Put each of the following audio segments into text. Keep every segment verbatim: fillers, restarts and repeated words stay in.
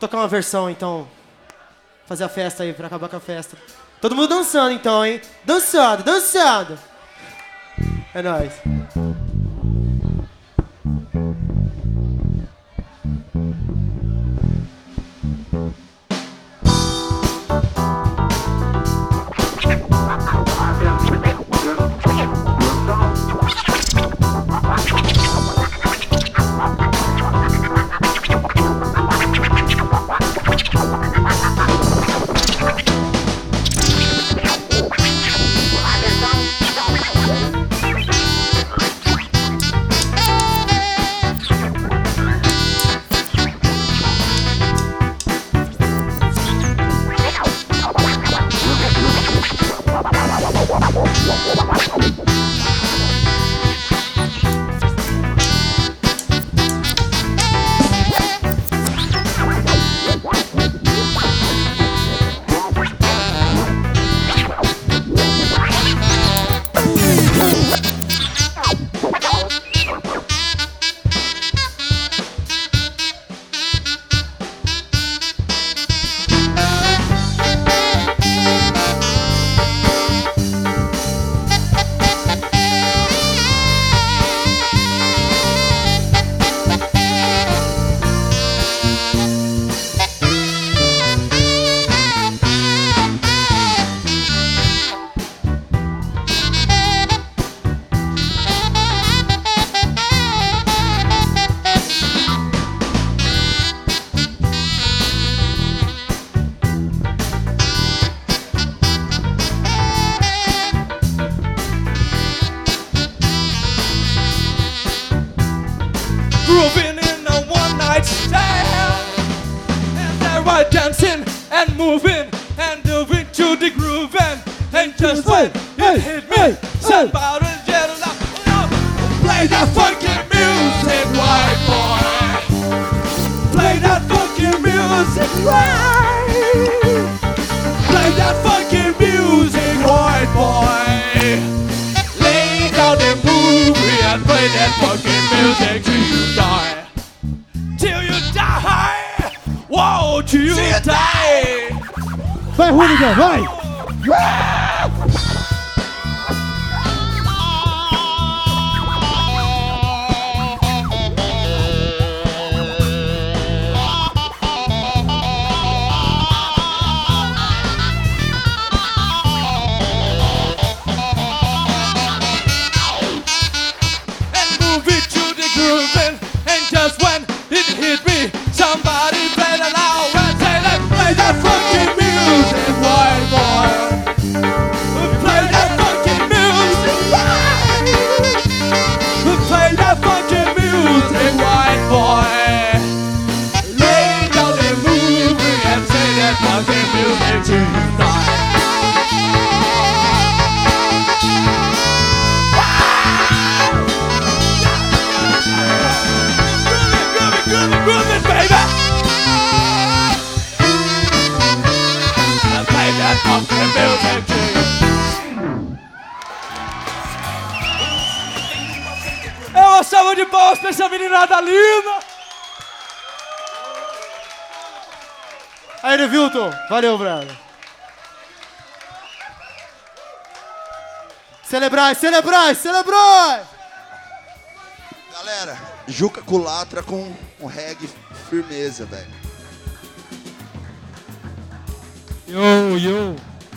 tocar uma versão, então. Fazer a festa aí, pra acabar com a festa. Todo mundo dançando, então, hein? Dançado, dançado. É nóis. Grooving in a one night stand, and they were dancing and moving and moving to the groove, and, and just when it hit me, somebody yelled out, no, play that funky music, white boy. Play that funky music, right? Play that funky music, white boy. Lay down the movie and play that funky music till you die. Till you die. Whoa, till you die. Vai, Hooligan, vai! And, and just when it hit me, somebody played it loud and say, let's play that funky music, white boy. Play that funky music, right? Play that funky music, white boy. Lay down the movie and say that funky music to you die. É uma salva de palmas pra essa meninada linda! Aí, Nevilton. Valeu, brother. Celebrai, celebrai, celebrai! Galera, Juca Culatra com um reggae firmeza, velho. Yo, yo.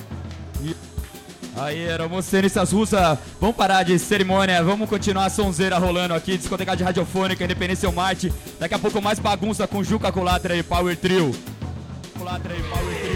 Aí, era mocenistas russas, vamos parar de cerimônia, vamos continuar a sonzeira rolando aqui, discoteca de radiofônica, Independência Marte. Daqui a pouco mais bagunça com Juca Culatra e Power Trio. Culatra e Power Trio.